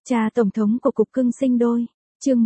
Cha Tổng thống của Cục Cưng Sinh Đôi, chương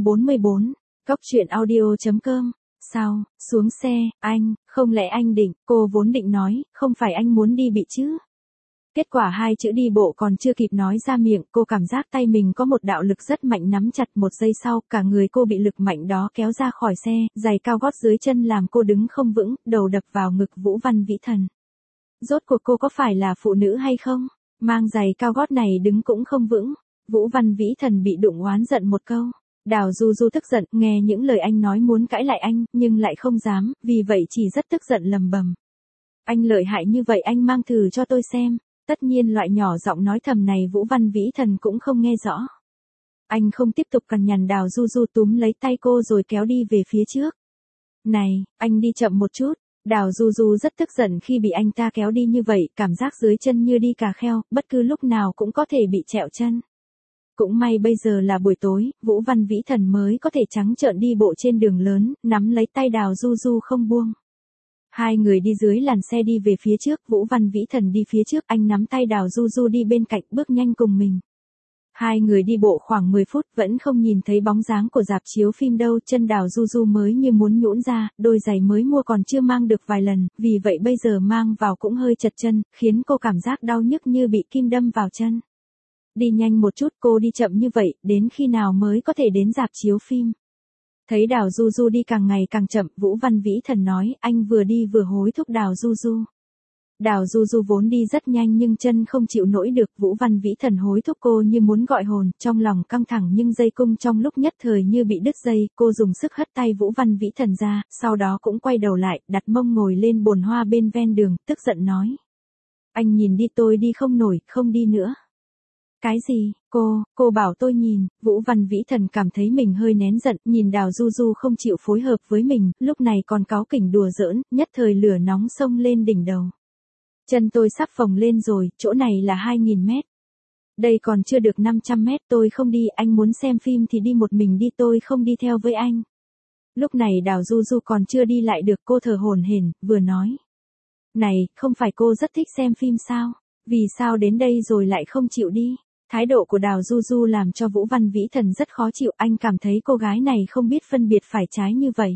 144, Góc truyện audio.com. Sao, xuống xe, anh, không lẽ anh định, cô vốn định nói, không phải anh muốn đi bị chứ. Kết quả hai chữ đi bộ còn chưa kịp nói ra miệng, cô cảm giác tay mình có một đạo lực rất mạnh nắm chặt, một giây sau, cả người cô bị lực mạnh đó kéo ra khỏi xe, giày cao gót dưới chân làm cô đứng không vững, đầu đập vào ngực Vũ Văn Vĩ Thần. Rốt cuộc cô có phải là phụ nữ hay không? Mang giày cao gót này đứng cũng không vững. Vũ Văn Vĩ Thần bị đụng oán giận một câu. Đào Du Du tức giận, nghe những lời anh nói muốn cãi lại anh, nhưng lại không dám, vì vậy chỉ rất tức giận lầm bầm. Anh lợi hại như vậy anh mang thử cho tôi xem. Tất nhiên loại nhỏ giọng nói thầm này Vũ Văn Vĩ Thần cũng không nghe rõ. Anh không tiếp tục cằn nhằn Đào Du Du túm lấy tay cô rồi kéo đi về phía trước. Này, anh đi chậm một chút. Đào Du Du rất tức giận khi bị anh ta kéo đi như vậy, cảm giác dưới chân như đi cà kheo, bất cứ lúc nào cũng có thể bị trẹo chân. Cũng may bây giờ là buổi tối, Vũ Văn Vĩ Thần mới có thể trắng trợn đi bộ trên đường lớn, nắm lấy tay Đào Du Du không buông. Hai người đi dưới làn xe đi về phía trước, Vũ Văn Vĩ Thần đi phía trước, anh nắm tay Đào Du Du đi bên cạnh, bước nhanh cùng mình. Hai người đi bộ khoảng 10 phút vẫn không nhìn thấy bóng dáng của rạp chiếu phim đâu, chân Đào Du Du mới như muốn nhũn ra, đôi giày mới mua còn chưa mang được vài lần, vì vậy bây giờ mang vào cũng hơi chật chân, khiến cô cảm giác đau nhức như bị kim đâm vào chân. Đi nhanh một chút, cô đi chậm như vậy, đến khi nào mới có thể đến rạp chiếu phim? Thấy Đào Du Du đi càng ngày càng chậm, Vũ Văn Vĩ Thần nói, anh vừa đi vừa hối thúc Đào Du Du. Đào Du Du vốn đi rất nhanh nhưng chân không chịu nổi được, Vũ Văn Vĩ Thần hối thúc cô như muốn gọi hồn, trong lòng căng thẳng nhưng dây cung trong lúc nhất thời như bị đứt dây, cô dùng sức hất tay Vũ Văn Vĩ Thần ra, sau đó cũng quay đầu lại, đặt mông ngồi lên bồn hoa bên ven đường, tức giận nói. Anh nhìn đi tôi đi không nổi, không đi nữa. Cái gì, cô bảo tôi nhìn, Vũ Văn Vĩ Thần cảm thấy mình hơi nén giận, nhìn Đào Du Du không chịu phối hợp với mình, lúc này còn cáu kỉnh đùa giỡn, nhất thời lửa nóng xông lên đỉnh đầu. Chân tôi sắp phồng lên rồi, chỗ này là 2.000 mét. Đây còn chưa được 500 mét, tôi không đi, anh muốn xem phim thì đi một mình đi, tôi không đi theo với anh. Lúc này Đào Du Du còn chưa đi lại được, cô thở hổn hển, vừa nói. Này, không phải cô rất thích xem phim sao? Vì sao đến đây rồi lại không chịu đi? Thái độ của Đào Du Du làm cho Vũ Văn Vĩ Thần rất khó chịu, anh cảm thấy cô gái này không biết phân biệt phải trái như vậy.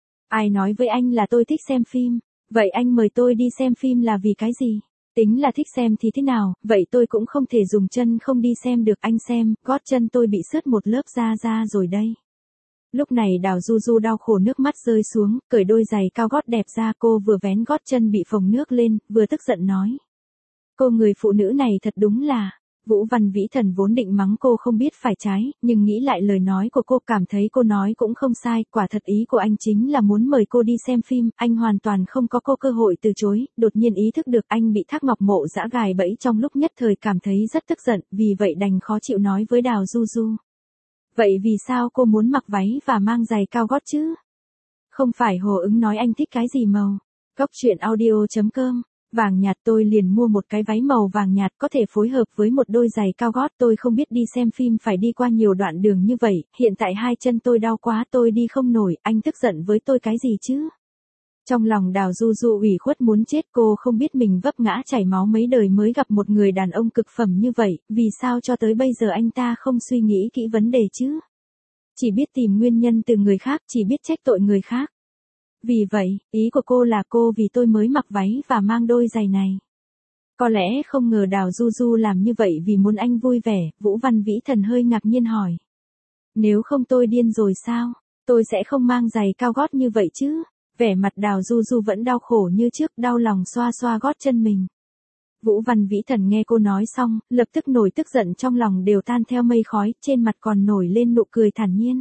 Ai nói với anh là tôi thích xem phim? Vậy anh mời tôi đi xem phim là vì cái gì? Tính là thích xem thì thế nào, vậy tôi cũng không thể dùng chân không đi xem được, anh xem, gót chân tôi bị sứt một lớp da rồi đây. Lúc này Đào Du Du đau khổ nước mắt rơi xuống, cởi đôi giày cao gót đẹp ra, cô vừa vén gót chân bị phồng nước lên, vừa tức giận nói. Cô người phụ nữ này thật đúng là... Vũ Văn Vĩ Thần vốn định mắng cô không biết phải trái, nhưng nghĩ lại lời nói của cô cảm thấy cô nói cũng không sai, quả thật ý của anh chính là muốn mời cô đi xem phim, anh hoàn toàn không có cô cơ hội từ chối, đột nhiên ý thức được anh bị Thác Ngọc Mộ giã gài bẫy, trong lúc nhất thời cảm thấy rất tức giận, vì vậy đành khó chịu nói với Đào Du Du. Vậy vì sao cô muốn mặc váy và mang giày cao gót chứ? Không phải Hồ Ứng nói anh thích cái gì màu? Góc truyện audio.com. Vàng nhạt, tôi liền mua một cái váy màu vàng nhạt có thể phối hợp với một đôi giày cao gót, tôi không biết đi xem phim phải đi qua nhiều đoạn đường như vậy, hiện tại hai chân tôi đau quá tôi đi không nổi, anh tức giận với tôi cái gì chứ? Trong lòng Đào Du Du ủy khuất muốn chết, cô không biết mình vấp ngã chảy máu mấy đời mới gặp một người đàn ông cực phẩm như vậy, vì sao cho tới bây giờ anh ta không suy nghĩ kỹ vấn đề chứ? Chỉ biết tìm nguyên nhân từ người khác, chỉ biết trách tội người khác. Vì vậy, ý của cô là cô vì tôi mới mặc váy và mang đôi giày này. Có lẽ không ngờ Đào Du Du làm như vậy vì muốn anh vui vẻ, Vũ Văn Vĩ Thần hơi ngạc nhiên hỏi. Nếu không tôi điên rồi sao? Tôi sẽ không mang giày cao gót như vậy chứ? Vẻ mặt Đào Du Du vẫn đau khổ như trước, đau lòng xoa xoa gót chân mình. Vũ Văn Vĩ Thần nghe cô nói xong, lập tức nổi tức giận, trong lòng đều tan theo mây khói, trên mặt còn nổi lên nụ cười thản nhiên.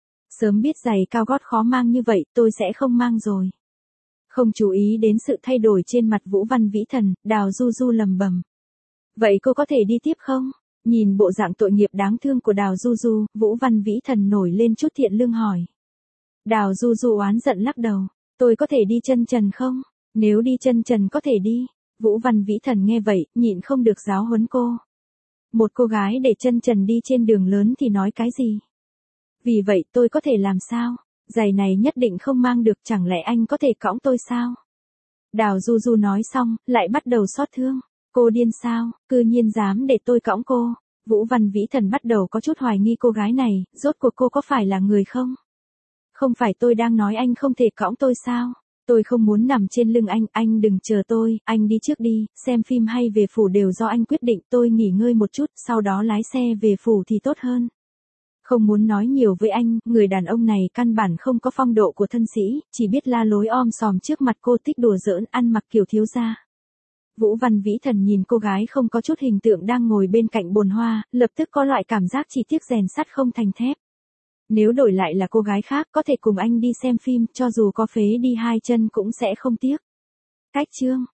Sớm biết giày cao gót khó mang như vậy, tôi sẽ không mang rồi. Không chú ý đến sự thay đổi trên mặt Vũ Văn Vĩ Thần, Đào Du Du lầm bầm. Vậy cô có thể đi tiếp không? Nhìn bộ dạng tội nghiệp đáng thương của Đào Du Du, Vũ Văn Vĩ Thần nổi lên chút thiện lương hỏi. Đào Du Du oán giận lắc đầu. Tôi có thể đi chân trần không? Nếu đi chân trần có thể đi. Vũ Văn Vĩ Thần nghe vậy, nhịn không được giáo huấn cô. Một cô gái để chân trần đi trên đường lớn thì nói cái gì? Vì vậy tôi có thể làm sao? Giày này nhất định không mang được, chẳng lẽ anh có thể cõng tôi sao? Đào Du Du nói xong, lại bắt đầu xót thương. Cô điên sao, cư nhiên dám để tôi cõng cô. Vũ Văn Vĩ Thần bắt đầu có chút hoài nghi cô gái này, rốt cuộc cô có phải là người không? Không phải tôi đang nói anh không thể cõng tôi sao? Tôi không muốn nằm trên lưng anh đừng chờ tôi, anh đi trước đi, xem phim hay về phủ đều do anh quyết định, tôi nghỉ ngơi một chút, sau đó lái xe về phủ thì tốt hơn. Không muốn nói nhiều với anh, người đàn ông này căn bản không có phong độ của thân sĩ, chỉ biết la lối om sòm trước mặt cô, thích đùa giỡn, ăn mặc kiểu thiếu gia. Vũ Văn Vĩ Thần nhìn cô gái không có chút hình tượng đang ngồi bên cạnh bồn hoa, lập tức có loại cảm giác chỉ tiếc rèn sắt không thành thép. Nếu đổi lại là cô gái khác có thể cùng anh đi xem phim, cho dù có phế đi hai chân cũng sẽ không tiếc. Cách chương